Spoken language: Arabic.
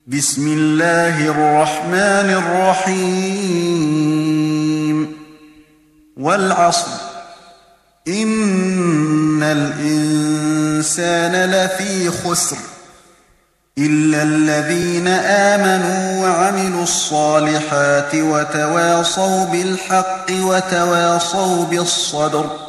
بسم الله الرحمن الرحيم والعصر إن الإنسان لفي خسر إلا الذين آمنوا وعملوا الصالحات وتواصوا بالحق وتواصوا بالصبر